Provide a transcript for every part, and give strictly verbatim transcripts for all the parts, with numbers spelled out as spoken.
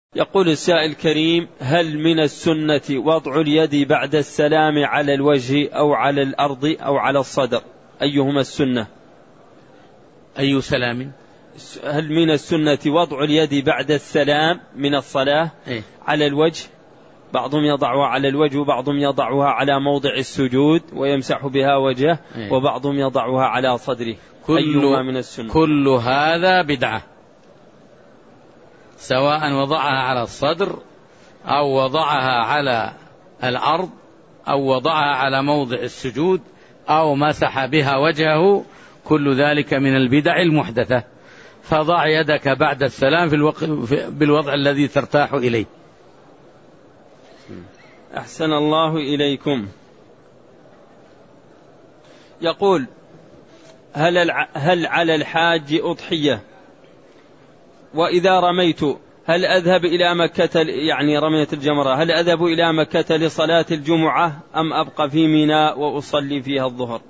يقول السائل الكريم: هل من السنة وضع اليد بعد السلام على الوجه أو على الأرض أو على الصدر؟ أيهما السنة؟ أي سلام؟ هل من السنة وضع اليد بعد السلام من الصلاة إيه؟ على الوجه؟ بعضهم يضعها على الوجه وبعضهم يضعها على موضع السجود ويمسح بها وجهه، إيه؟ وبعضهم يضعها على صدره. أيهما من السنة؟ كل هذا بدعة، سواء وضعها على الصدر أو وضعها على الأرض أو وضعها على موضع السجود أو مسح بها وجهه، كل ذلك من البدع المحدثة. فضع يدك بعد السلام في الوق... بالوضع الذي ترتاح إليه. أحسن الله إليكم. يقول: هل, الع... هل على الحاج أضحية؟ وإذا رميت هل أذهب إلى مكة، يعني رمية الجمرة، هل أذهب إلى مكة لصلاة الجمعة أم أبقى في منى وأصلي فيها الظهر؟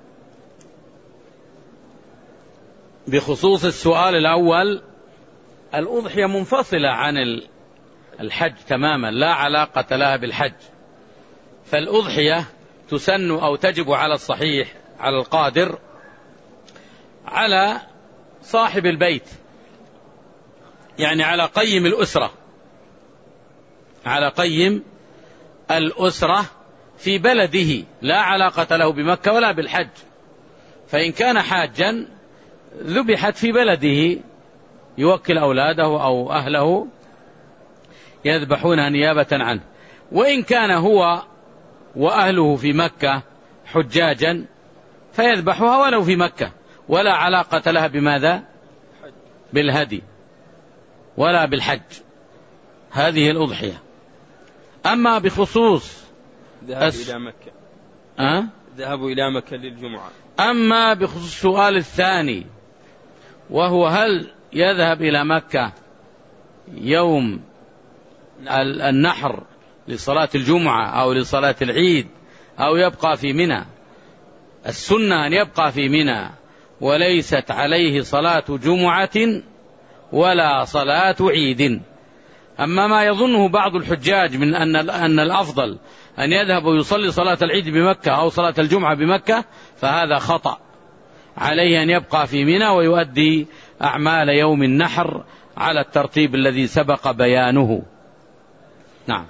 بخصوص السؤال الأول، الأضحية منفصلة عن الحج تماما، لا علاقة لها بالحج. فالأضحية تسن أو تجب على الصحيح، على القادر، على صاحب البيت، يعني على قيم الأسرة، على قيم الأسرة في بلده، لا علاقة له بمكة ولا بالحج. فإن كان حاجا ذبحت في بلده، يوكل أولاده أو أهله يذبحونها نيابة عنه. وإن كان هو وأهله في مكة حجاجا فيذبحها ولو في مكة، ولا علاقة لها بماذا؟ بالهدي ولا بالحج. هذه الأضحية. أما بخصوص ذهب أس... إلى مكة أه؟ ذهبوا إلى مكة للجمعة. أما بخصوص السؤال الثاني، وهو هل يذهب إلى مكة يوم النحر لصلاة الجمعة أو لصلاة العيد أو يبقى في منى، السنة أن يبقى في منى، وليست عليه صلاة جمعة ولا صلاة عيد. أما ما يظنه بعض الحجاج من أن أن الأفضل أن يذهب ويصلي صلاة العيد بمكة أو صلاة الجمعة بمكة، فهذا خطأ. عليه أن يبقى في منى ويؤدي أعمال يوم النحر على الترتيب الذي سبق بيانه. نعم.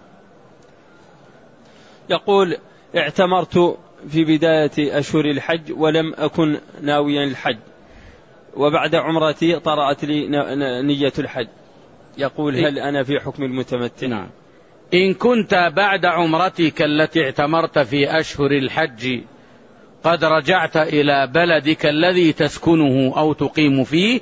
يقول: اعتمرت في بداية أشهر الحج ولم أكن ناويا الحج، وبعد عمرتي طرأت لي نية الحج. يقول: هل أنا في حكم المتمتع؟ نعم. إن كنت بعد عمرتك التي اعتمرت في أشهر الحج قد رجعت إلى بلدك الذي تسكنه أو تقيم فيه،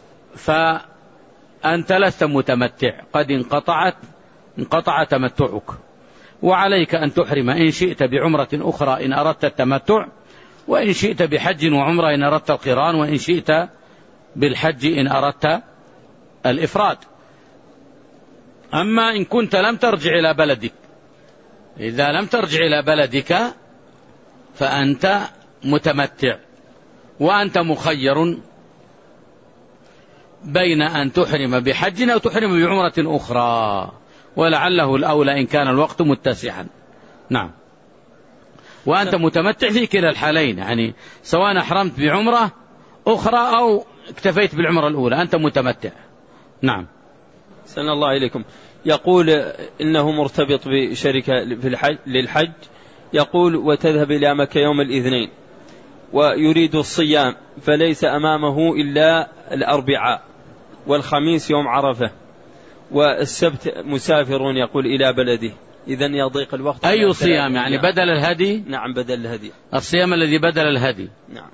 فأنت لست متمتع، قد انقطعت انقطع تمتعك، وعليك أن تحرم إن شئت بعمرة أخرى إن أردت التمتع، وإن شئت بحج وعمرة إن أردت القران، وإن شئت بالحج إن أردت الإفراد. أما إن كنت لم ترجع إلى بلدك، إذا لم ترجع إلى بلدك فأنت متمتع، وأنت مخير بين أن تحرم بحج أو تحرم بعمرة أخرى، ولعله الأولى إن كان الوقت متسعا. نعم. وأنت متمتع في كلا الحالين، يعني سواء أحرمت بعمرة أخرى أو اكتفيت بالعمرة الأولى أنت متمتع. نعم. سن الله إليكم. يقول إنه مرتبط بشركة في الحج للحج، يقول: وتذهب إلى مكة يوم الاثنين ويريد الصيام، فليس أمامه إلا الأربعاء والخميس يوم عرفة، والسبت مسافر يقول إلى بلده، إذن يضيق الوقت. أي صيام يعني بدل الهدي؟ نعم بدل الهدي، الصيام الذي بدل الهدي. نعم.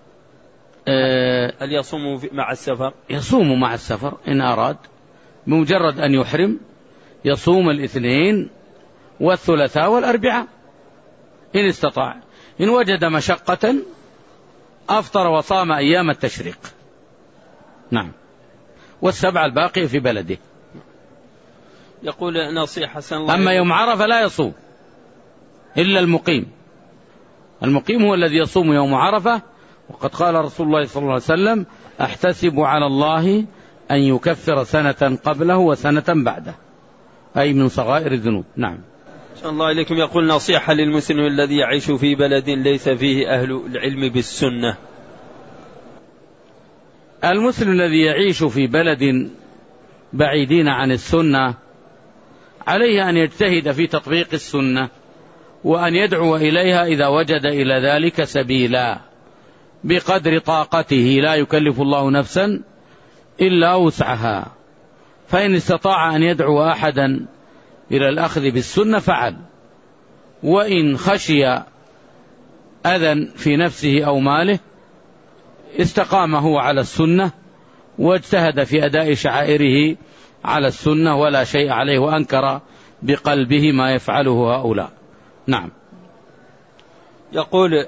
أه هل يصوم مع السفر؟ يصوم مع السفر إن أراد، بمجرد أن يحرم يصوم الاثنين والثلاثاء والأربعاء إن استطاع. إن وجد مشقة أفطر وصام أيام التشريق. نعم. والسبع الباقي في بلده. يقول: نصيحة سن الله. أما يوم عرفة لا يصوم إلا المقيم. المقيم هو الذي يصوم يوم عرفة، وقد قال رسول الله صلى الله عليه وسلم: أحتسب على الله أن يكفر سنة قبله وسنة بعده. أي من صغائر الذنوب. نعم. شاء الله إليكم. يقول نصيحة للمسلم الذي يعيش في بلد ليس فيه أهل العلم بالسنة. المسلم الذي يعيش في بلد بعيدين عن السنة عليه أن يجتهد في تطبيق السنة وأن يدعو إليها إذا وجد إلى ذلك سبيلا بقدر طاقته، لا يكلف الله نفسا إلا وسعها، فإن استطاع أن يدعو أحدا إلى الأخذ بالسنة فعل، وإن خشي أذى في نفسه أو ماله استقام هو على السنة واجتهد في أداء شعائره على السنة ولا شيء عليه، وأنكر بقلبه ما يفعله هؤلاء. نعم. يقول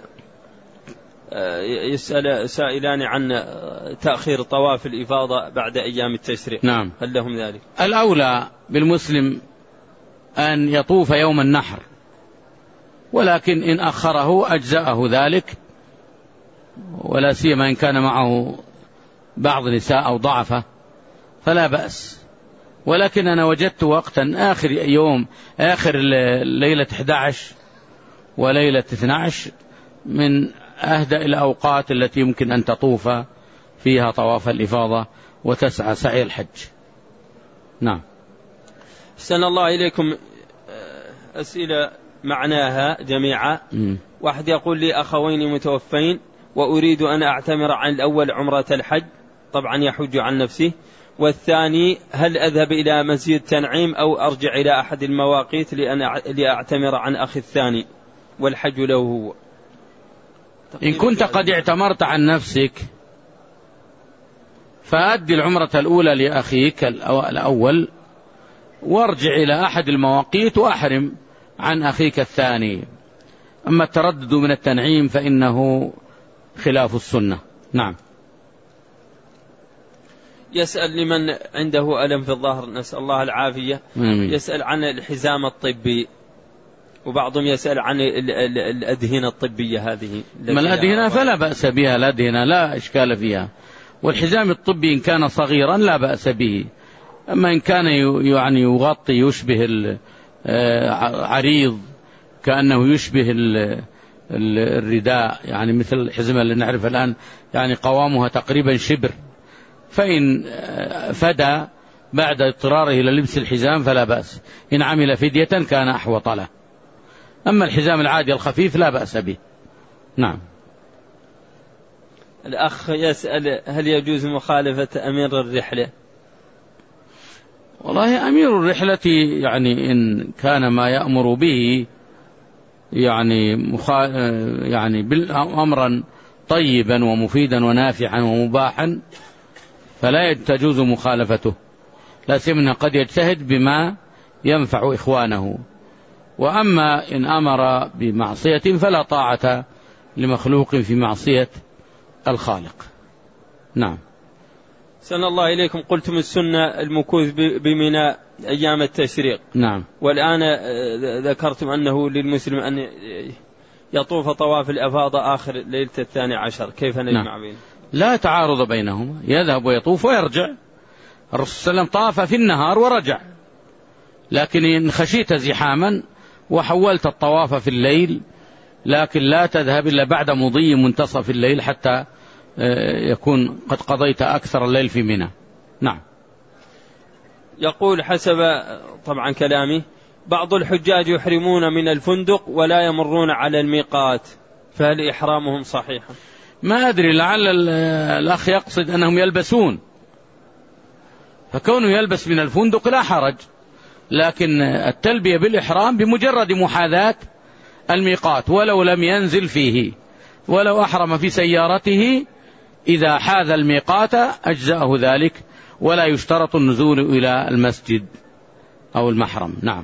يسأل سائلان عن تأخير طواف الإفاضة بعد أيام التشريق. نعم. هل لهم ذلك؟ الأولى بالمسلم أن يطوف يوم النحر، ولكن إن أخره أجزأه ذلك، ولا سيما إن كان معه بعض نساء أو ضعفة فلا بأس. ولكن أنا وجدت وقتا آخر يوم آخر ليلة أحد عشر وليلة اثني عشر من أهدأ الأوقات التي يمكن أن تطوف فيها طواف الإفاضة وتسعى سعي الحج. نعم. أحسن الله إليكم. أسئلة معناها جميعا. م. واحد يقول لي أخوين متوفين وأريد أن أعتمر عن الأول عمرة الحج، طبعا يحج عن نفسه، والثاني هل أذهب إلى مسجد تنعيم أو أرجع إلى أحد المواقيت لأن لأعتمر عن أخي الثاني والحج له هو؟ إن كنت قد اعتمرت عن نفسك فأدي العمرة الأولى لأخيك الأول وارجع إلى أحد المواقيت وأحرم عن أخيك الثاني. أما التردد من التنعيم فإنه خلاف السنة. نعم. يسأل لمن عنده ألم في الظهر، نسأل الله العافية، يسأل عن الحزام الطبي، وبعضهم يسأل عن الأدهنة الطبية هذه. ما الأدهنة فلا بأس بها، الأدهنة لا إشكال فيها، والحزام الطبي إن كان صغيرا لا بأس به. أما إن كان يعني يغطي يشبه العريض كأنه يشبه الرداء، يعني مثل الحزمة اللي نعرف الآن يعني قوامها تقريبا شبر، فإن فدى بعد اضطراره إلى لبس الحزام فلا بأس، إن عمل فدية كان أحوط له. أما الحزام العادي الخفيف لا بأس به. نعم. الأخ يسأل هل يجوز مخالفة أمير الرحلة؟ والله أمير الرحلة يعني إن كان ما يأمر به يعني مخا... يعني أمرا طيبا ومفيدا ونافعا ومباحا فلا تجوز مخالفته، لا سيما قد يجتهد بما ينفع إخوانه. وأما إن أمر بمعصية فلا طاعة لمخلوق في معصية الخالق. نعم. سن الله إليكم. قلتم السنة المكوث بمنى أيام التشريق. نعم. والآن ذكرتم أنه للمسلم أن يطوف طواف الأفاضة آخر ليلة الثاني عشر، كيف نجمع نعم. بينه؟ لا تعارض بينهما، يذهب ويطوف ويرجع. الرسول صلى الله عليه وسلم طاف في النهار ورجع، لكن إن خشيت زحاما وحولت الطواف في الليل، لكن لا تذهب إلا بعد مضي منتصف الليل حتى يكون قد قضيت أكثر الليل في منى. نعم. يقول حسب طبعا كلامي بعض الحجاج يحرمون من الفندق ولا يمرون على الميقات، فهل إحرامهم صحيح؟ ما أدري، لعل الأخ يقصد أنهم يلبسون، فكونه يلبس من الفندق لا حرج، لكن التلبية بالإحرام بمجرد محاذاة الميقات ولو لم ينزل فيه، ولو أحرم في سيارته إذا حاذ الميقات أجزأه ذلك، ولا يشترط النزول إلى المسجد أو المحرم. نعم.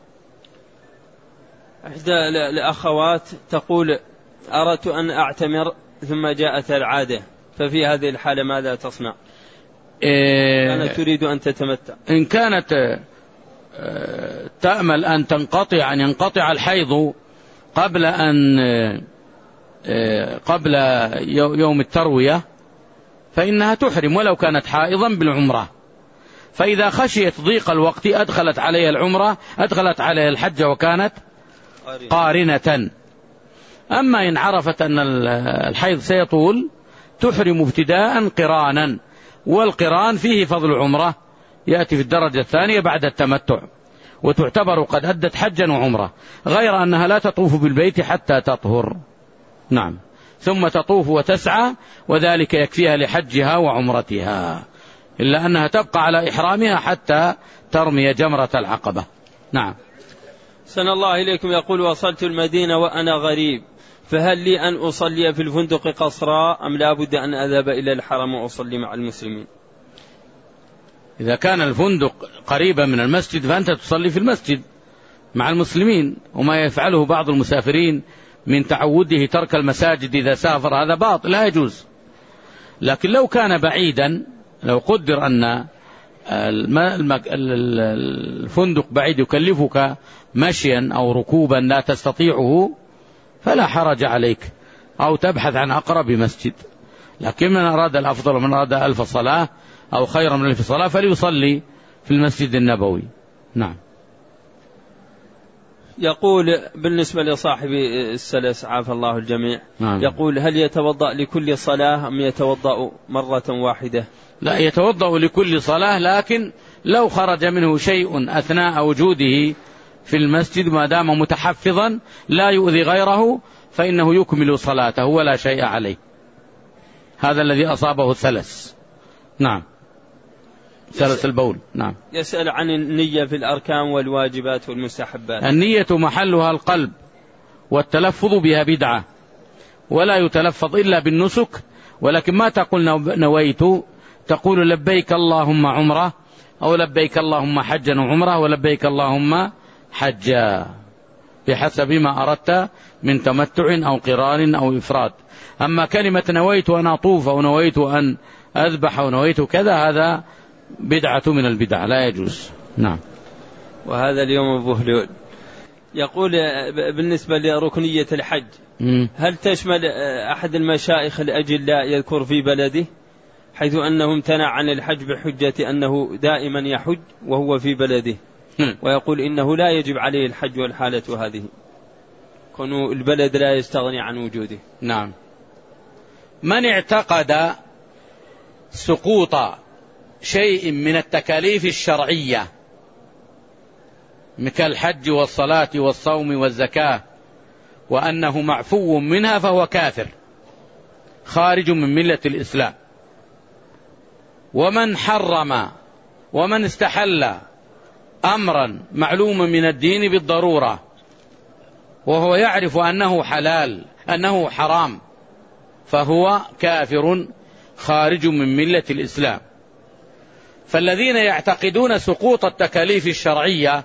إحدى الأخوات تقول أردت أن أعتمر ثم جاءت العادة، ففي هذه الحالة ماذا تصنع؟ إيه أنا تريد أن تتمتع. إن كانت تأمل أن تنقطع أن ينقطع الحيض قبل أن قبل يوم التروية فإنها تحرم ولو كانت حائضا بالعمرة، فإذا خشيت ضيق الوقت أدخلت عليها العمرة، أدخلت عليها الحج وكانت قارنة. أما إن عرفت أن الحيض سيطول تحرم ابتداء قرانا، والقران فيه فضل عمرة، يأتي في الدرجة الثانية بعد التمتع، وتعتبر قد أدت حجا وعمرة، غير أنها لا تطوف بالبيت حتى تطهر. نعم، ثم تطوف وتسعى، وذلك يكفيها لحجها وعمرتها، إلا أنها تبقى على إحرامها حتى ترمي جمرة العقبة. نعم. سن الله إليكم يقول: وصلت المدينة وأنا غريب، فهل لي أن أصلي في الفندق قصرا أم لا بد أن أذهب إلى الحرم وأصلي مع المسلمين؟ إذا كان الفندق قريبا من المسجد فأنت تصلي في المسجد مع المسلمين، وما يفعله بعض المسافرين من تعوده ترك المساجد إذا سافر هذا باطل لا يجوز. لكن لو كان بعيدا، لو قدر أن الفندق بعيد يكلفك مشيا أو ركوبا لا تستطيعه فلا حرج عليك، أو تبحث عن أقرب مسجد. لكن من أراد الأفضل ومن أراد ألف صلاة أو خير من ألف صلاة فليصلي في المسجد النبوي. نعم. يقول بالنسبة لصاحب السلس عافى الله الجميع، نعم. يقول: هل يتوضأ لكل صلاة أم يتوضأ مرة واحدة؟ لا، يتوضأ لكل صلاة، لكن لو خرج منه شيء أثناء وجوده في المسجد ما دام متحفظا لا يؤذي غيره فإنه يكمل صلاته ولا شيء عليه. هذا الذي أصابه الثلس. نعم، ثلث البول. نعم. يسأل عن النية في الأركان والواجبات والمستحبات. النية محلها القلب، والتلفظ بها بدعة، ولا يتلفظ إلا بالنسك، ولكن ما تقول نويت، تقول لبيك اللهم عمرة، أو لبيك اللهم حجا وعمرة، ولبيك اللهم حجا، بحسب ما أردت من تمتع أو قران أو إفراد. أما كلمة نويت أن أطوف أو نويت أن أذبح أو نويت كذا هذا بدعة من البدع لا يجوز. نعم. وهذا اليوم أبو هلول يقول بالنسبة لركنية الحج م. هل تشمل أحد المشايخ لأجل لا يذكر في بلده، حيث أنه امتنع عن الحج بحجة أنه دائما يحج وهو في بلده، م. ويقول إنه لا يجب عليه الحج والحالة هذه، كونه البلد لا يستغني عن وجوده. نعم. من اعتقد سقوط شيء من التكاليف الشرعية كالحج والصلاة والصوم والزكاة وأنه معفو منها فهو كافر خارج من ملة الإسلام. ومن حرم ومن استحل أمرا معلوم من الدين بالضرورة وهو يعرف أنه حلال أنه حرام فهو كافر خارج من ملة الإسلام. فالذين يعتقدون سقوط التكاليف الشرعية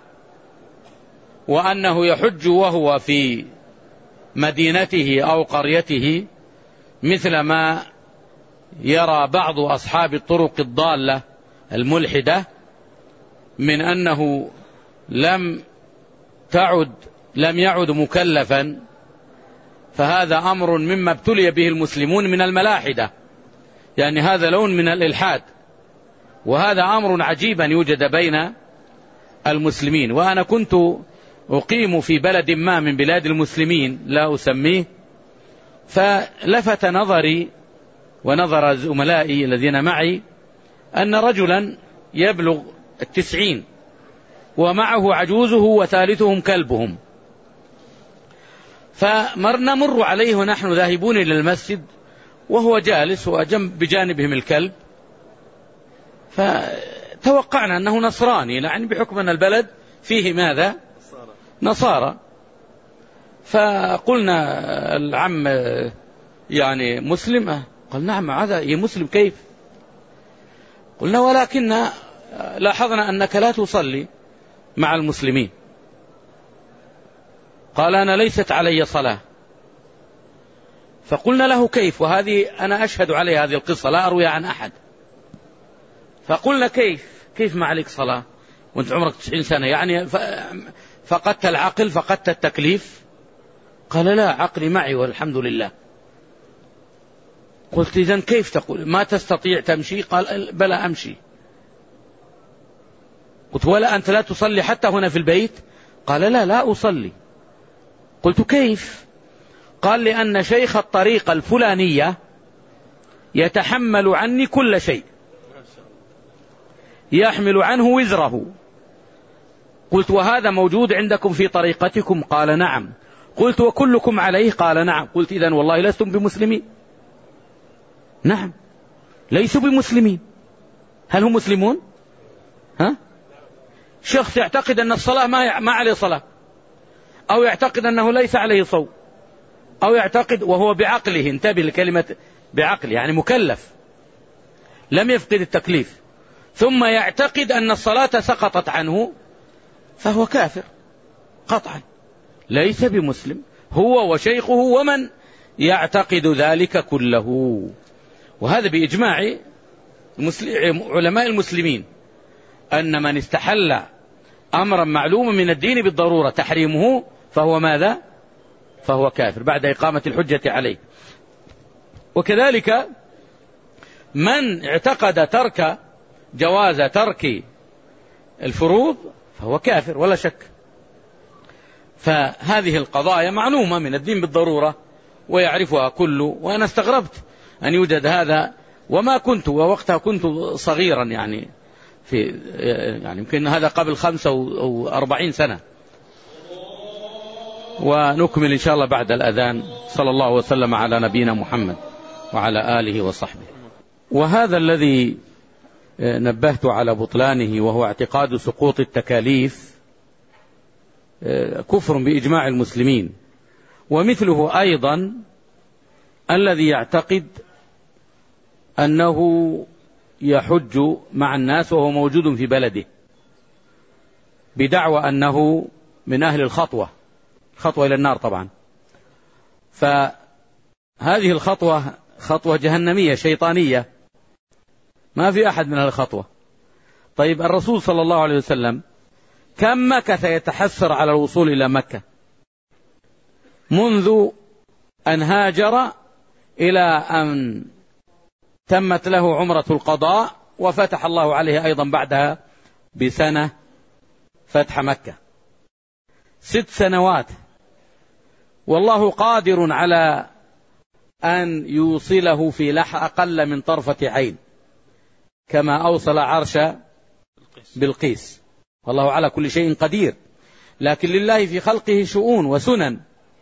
وأنه يحج وهو في مدينته أو قريته، مثل ما يرى بعض أصحاب الطرق الضالة الملحدة من أنه لم تعد لم يعد مكلفا، فهذا أمر مما ابتلي به المسلمون من الملاحدة، يعني هذا لون من الإلحاد، وهذا أمر عجيب أن يوجد بين المسلمين. وأنا كنت أقيم في بلد ما من بلاد المسلمين لا أسميه، فلفت نظري ونظر زملائي الذين معي أن رجلا يبلغ التسعين ومعه عجوزه وثالثهم كلبهم، فمرنا مر عليه ونحن ذاهبون إلى المسجد وهو جالس وبجانبهم الكلب، فتوقعنا أنه نصراني، يعني بحكم أن البلد فيه ماذا؟ نصارى. فقلنا العم يعني مسلم؟ قال نعم. هذا هي مسلم كيف؟ قلنا ولكن لاحظنا أنك لا تصلي مع المسلمين. قال أنا ليست علي صلاة. فقلنا له كيف؟ وهذه أنا أشهد عليه هذه القصة لا أروي عن أحد. فقلنا كيف كيف ما عليك صلاة وانت عمرك تسعين سنة؟ يعني فقدت العقل فقدت التكليف؟ قال لا، عقلي معي والحمد لله. قلت إذن كيف تقول ما تستطيع تمشي؟ قال بلى أمشي. قلت ولا أنت لا تصلي حتى هنا في البيت؟ قال لا لا أصلي. قلت كيف؟ قال لأن شيخ الطريقة الفلانية يتحمل عني كل شيء، يحمل عنه وزره. قلت وهذا موجود عندكم في طريقتكم؟ قال نعم. قلت وكلكم عليه؟ قال نعم. قلت إذن والله لستم بمسلمين. نعم ليسوا بمسلمين. هل هم مسلمون؟ ها؟ شخص يعتقد أن الصلاة ما ما عليه صلاة، أو يعتقد أنه ليس عليه صوم، أو يعتقد وهو بعقله، انتبه لكلمة بعقل، يعني مكلف لم يفقد التكليف، ثم يعتقد أن الصلاة سقطت عنه، فهو كافر قطعا، ليس بمسلم هو وشيخه ومن يعتقد ذلك كله. وهذا بإجماع علماء المسلمين أن من استحل أمرا معلوما من الدين بالضرورة تحريمه فهو ماذا؟ فهو كافر بعد إقامة الحجة عليه. وكذلك من اعتقد ترك جواز ترك الفروض فهو كافر ولا شك. فهذه القضايا معلومة من الدين بالضرورة ويعرفها كله. وأنا استغربت أن يوجد هذا، وما كنت ووقتها كنت صغيرا، يعني في يعني يمكن هذا قبل خمسة أو أربعين سنة. ونكمل إن شاء الله بعد الأذان. صلى الله وسلم على نبينا محمد وعلى آله وصحبه. وهذا الذي نبهت على بطلانه وهو اعتقاد سقوط التكاليف كفر بإجماع المسلمين. ومثله أيضا الذي يعتقد أنه يحج مع الناس وهو موجود في بلده بدعوى أنه من أهل الخطوة، خطوة إلى النار طبعا. فهذه الخطوة خطوة جهنمية شيطانية، ما في أحد من الخطوة. طيب الرسول صلى الله عليه وسلم كم مكث يتحسر على الوصول إلى مكة منذ أن هاجر إلى أن تمت له عمرة القضاء وفتح الله عليه أيضا بعدها بسنة فتح مكة، ست سنوات. والله قادر على أن يوصله في لحظة أقل من طرفة عين كما أوصل عرش بلقيس، والله على كل شيء قدير. لكن لله في خلقه شؤون وسنن.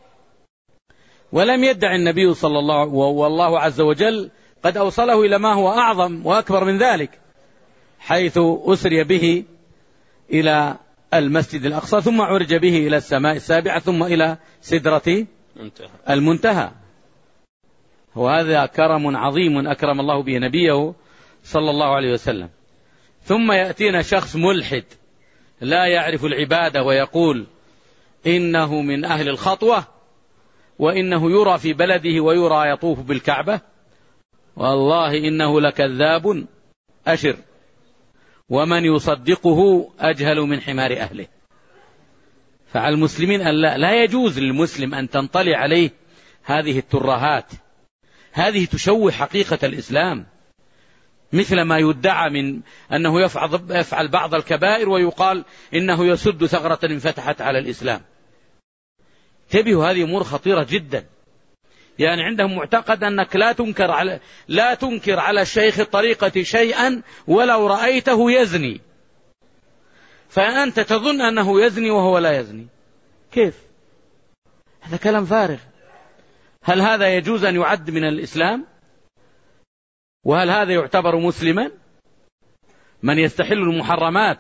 ولم يدع النبي صلى الله عليه وسلم، والله عز وجل قد أوصله إلى ما هو أعظم وأكبر من ذلك، حيث أسري به إلى المسجد الأقصى، ثم عرج به إلى السماء السابعة، ثم إلى سدرة المنتهى. وهذا كرم عظيم أكرم الله به نبيه صلى الله عليه وسلم. ثم يأتينا شخص ملحد لا يعرف العبادة ويقول إنه من أهل الخطوة، وإنه يرى في بلده ويرى يطوف بالكعبة. والله إنه لكذاب أشر، ومن يصدقه أجهل من حمار أهله. فعلى المسلمين أن لا, لا يجوز للمسلم أن تنطلي عليه هذه الترهات، هذه تشوه حقيقة الإسلام، مثل ما يدعى من أنه يفعل, يفعل بعض الكبائر ويقال إنه يسد ثغرة انفتحت على الإسلام. انتبهوا، هذه أمور خطيرة جدا. يعني عندهم معتقد أنك لا تنكر على لا تنكر على الشيخ الطريقة شيئا ولو رأيته يزني، فأنت تظن أنه يزني وهو لا يزني. كيف؟ هذا كلام فارغ. هل هذا يجوز أن يعد من الإسلام؟ وهل هذا يعتبر مسلما؟ من يستحل المحرمات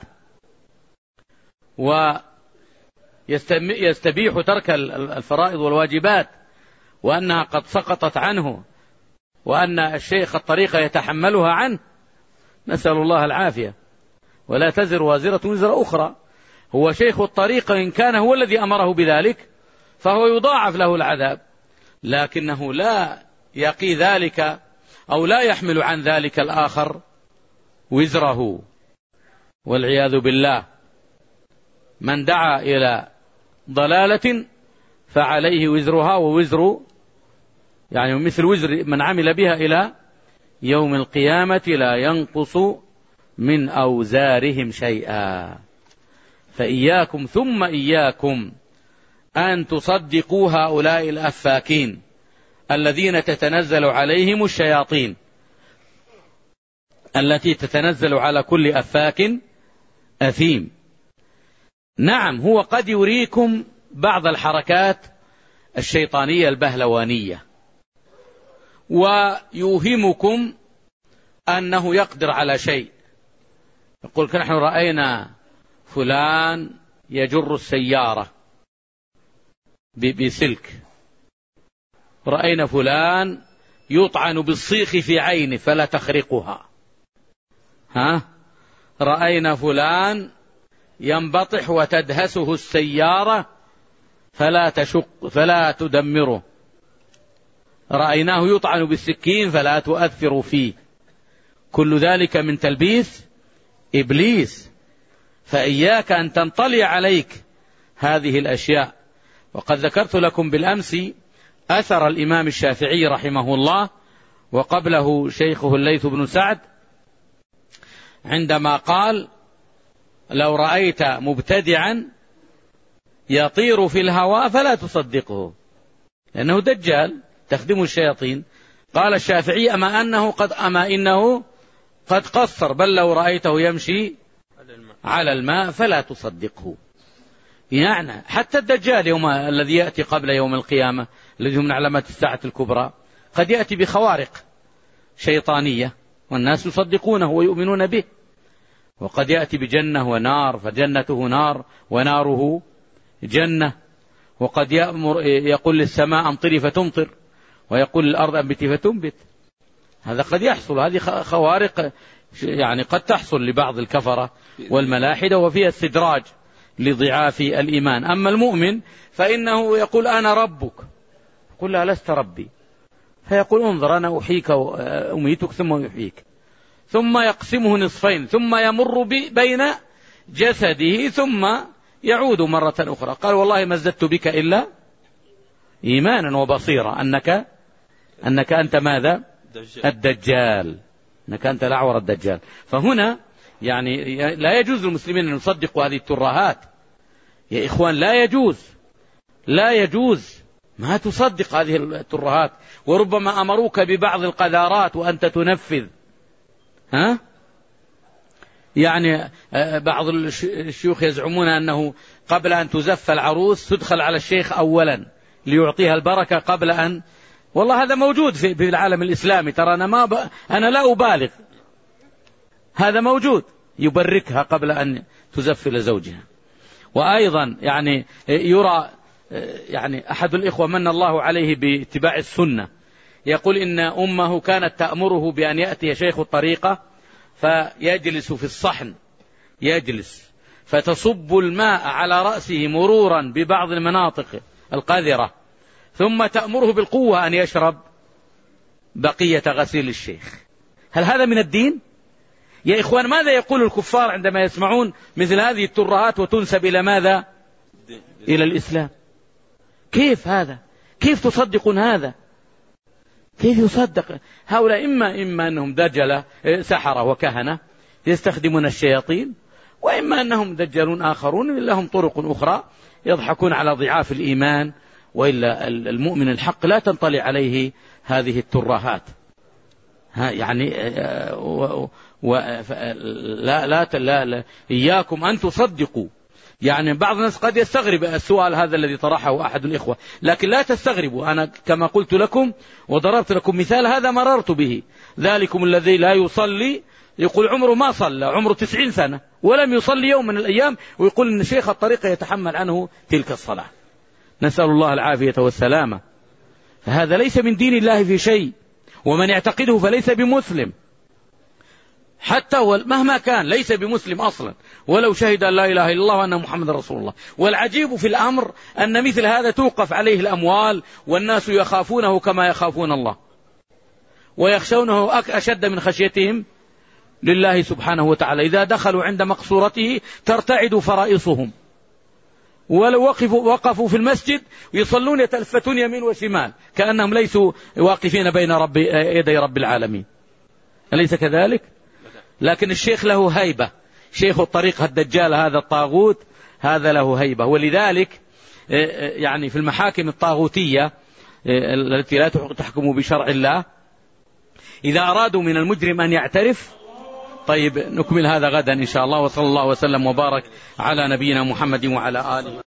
ويستبيح ترك الفرائض والواجبات وأنها قد سقطت عنه وأن الشيخ الطريقة يتحملها عنه، نسأل الله العافية. ولا تزر وازرة وزر أخرى. هو شيخ الطريقة إن كان هو الذي أمره بذلك فهو يضاعف له العذاب، لكنه لا يقي ذلك أو لا يحمل عن ذلك الآخر وزره، والعياذ بالله. من دعا إلى ضلالة فعليه وزرها ووزر، يعني مثل وزر من عمل بها إلى يوم القيامة لا ينقص من أوزارهم شيئا. فإياكم ثم إياكم أن تصدقوا هؤلاء الأفاكين الذين تتنزل عليهم الشياطين التي تتنزل على كل أفاك أثيم. نعم، هو قد يريكم بعض الحركات الشيطانية البهلوانية ويوهمكم أنه يقدر على شيء، يقول نحن رأينا فلان يجر السيارة بسلك، رأينا فلان يطعن بالصيخ في عينه فلا تخرقها، ها، رأينا فلان ينبطح وتدهسه السيارة فلا تشق فلا تدمره، رأيناه يطعن بالسكين فلا تؤثر فيه. كل ذلك من تلبيس إبليس، فإياك أن تنطلي عليك هذه الأشياء. وقد ذكرت لكم بالأمس أثر الإمام الشافعي رحمه الله وقبله شيخه الليث بن سعد عندما قال: لو رأيت مبتدعا يطير في الهواء فلا تصدقه لأنه دجال تخدمه الشياطين. قال الشافعي: أما أنه قد أما إنه قد قصر، بل لو رأيته يمشي على الماء فلا تصدقه. يعني حتى الدجال يوم الذي يأتي قبل يوم القيامة الذي هم من علامات الساعة الكبرى قد يأتي بخوارق شيطانية والناس يصدقونه ويؤمنون به، وقد يأتي بجنة ونار فجنته نار وناره جنة، وقد يأمر يقول للسماء أمطري فتمطر ويقول للأرض أنبتي فتنبت. هذا قد يحصل، هذه خوارق يعني قد تحصل لبعض الكفرة والملاحدة وفيها استدراج لضعاف الإيمان. أما المؤمن فإنه يقول: أنا ربك، يقول: لا، لست ربي، فيقول: انظر أنا أحييك وأميتك ثم يحييك، ثم يقسمه نصفين ثم يمر بين جسده ثم يعود مرة أخرى. قال: والله ما ازددت بك إلا إيمانا وبصيرا أنك أنك أنت ماذا؟ الدجال، أنك أنت الأعور الدجال. فهنا يعني لا يجوز للمسلمين أن يصدقوا هذه الترهات يا إخوان، لا يجوز لا يجوز ما تصدق هذه الترهات. وربما أمروك ببعض القذارات وأنت تنفذ، ها؟ يعني بعض الشيوخ يزعمون أنه قبل أن تزف العروس تدخل على الشيخ أولا ليعطيها البركة قبل أن، والله هذا موجود في العالم الإسلامي، ترى أنا ما ب... أنا لا أبالغ، هذا موجود، يبركها قبل أن تزف لزوجها. وأيضا يعني يرى يعني أحد الإخوة من الله عليه باتباع السنة يقول إن أمه كانت تأمره بأن يأتي شيخ الطريقة فيجلس في الصحن، يجلس فتصب الماء على رأسه مرورا ببعض المناطق القذرة، ثم تأمره بالقوة أن يشرب بقية غسيل الشيخ. هل هذا من الدين؟ يا إخوان، ماذا يقول الكفار عندما يسمعون مثل هذه الترهات وتنسب إلى ماذا؟ إلى الإسلام. كيف هذا؟ كيف تصدقون هذا؟ كيف يصدق هؤلاء؟ إما إما أنهم دجلة سحرة وكهنة يستخدمون الشياطين، وإما أنهم دجالون آخرون لهم طرق أخرى يضحكون على ضعاف الإيمان. وإلا المؤمن الحق لا تنطلي عليه هذه الترهات. ها يعني و و لا, لا, لا, لا إياكم أن تصدقوا. يعني بعض الناس قد يستغرب السؤال هذا الذي طرحه أحد الإخوة، لكن لا تستغربوا، أنا كما قلت لكم وضربت لكم مثال هذا مررت به. ذلكم الذي لا يصلي يقول عمره ما صلى، عمره تسعين سنة ولم يصلي يوم من الأيام، ويقول إن شيخ الطريقة يتحمل عنه تلك الصلاة. نسأل الله العافية والسلامة. فهذا ليس من دين الله في شيء، ومن يعتقده فليس بمسلم، حتى مهما كان ليس بمسلم أصلا ولو شهد أن لا إله إلا الله وأن محمد رسول الله. والعجيب في الأمر أن مثل هذا توقف عليه الأموال والناس يخافونه كما يخافون الله، ويخشونه أشد من خشيتهم لله سبحانه وتعالى. إذا دخلوا عند مقصورته ترتعد فرائصهم، ولو وقفوا, وقفوا في المسجد يصلون يتلفتون يمين وشمال كأنهم ليسوا واقفين بين رب يدي رب العالمين. أليس كذلك؟ لكن الشيخ له هيبة، شيخ الطريقة الدجال هذا الطاغوت هذا له هيبة. ولذلك يعني في المحاكم الطاغوتية التي لا تحكم بشرع الله إذا أرادوا من المجرم أن يعترف. طيب نكمل هذا غدا إن شاء الله، وصلى الله وسلم وبارك على نبينا محمد وعلى آله.